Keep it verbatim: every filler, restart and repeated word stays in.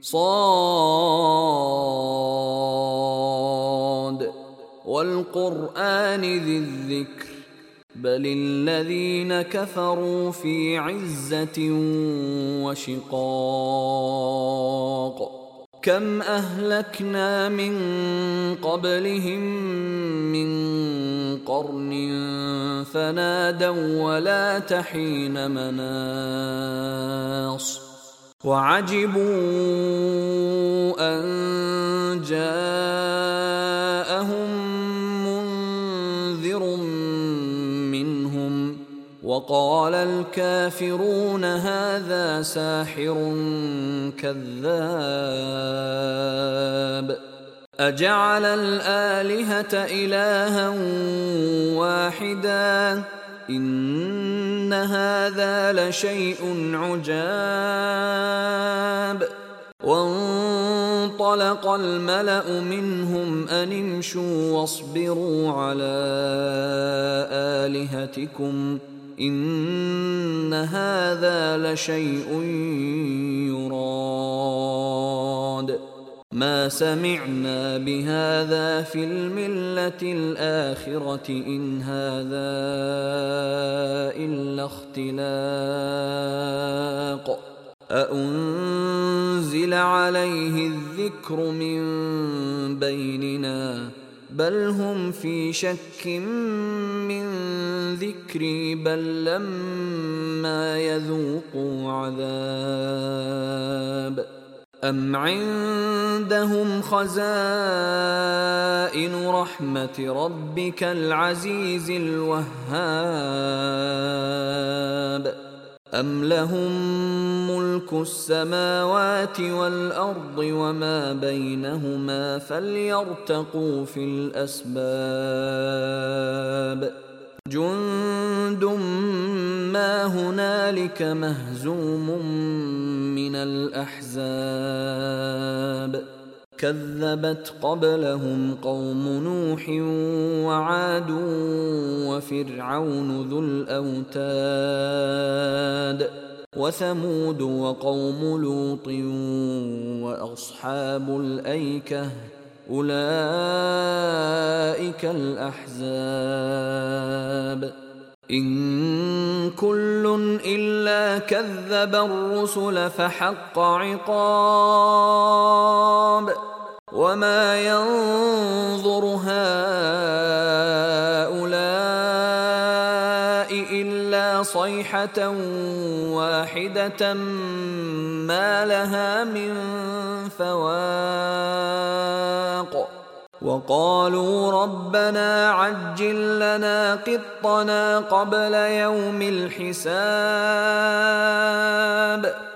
صاد والقرآن ذي الذكر بل الذين كفروا في عزة وشقاق كم أهلكنا من قبلهم من قرن فنادوا ولا تحين مناص وعجبوا أن جاءهم منذر منهم وقال الكافرون هذا ساحر كذاب أجعل الآلهة إلها واحدا إن هذا لشيء عجاب وانطلق الملأ منهم أن امشوا واصبروا على آلهتكم إن هذا لشيء يراد ما سمعنا بهذا في الملة الآخرة إن هذا إلا اختلاق أأنزل عليه الذكر من بيننا بل هم في شك من ذكري بل لما يذوقوا عذاب أم عندهم خزائن رحمة ربك العزيز الوهاب أم لهم ملك السماوات والأرض وما بينهما فليرتقوا في الأسباب جند ما هنالك مهزوم من الأحزاب كذبت قبلهم قوم نوح وعاد وفرعون ذو الأوتاد وثمود وقوم لوط وأصحاب الأيكة أولئك الأحزاب إن كل إلا كذب الرسل فحق عقاب وما ينظر هؤلاء إلا صيحة واحدة ما لها من فواق وقالوا ربنا عجل لنا قطنا قبل يوم الحساب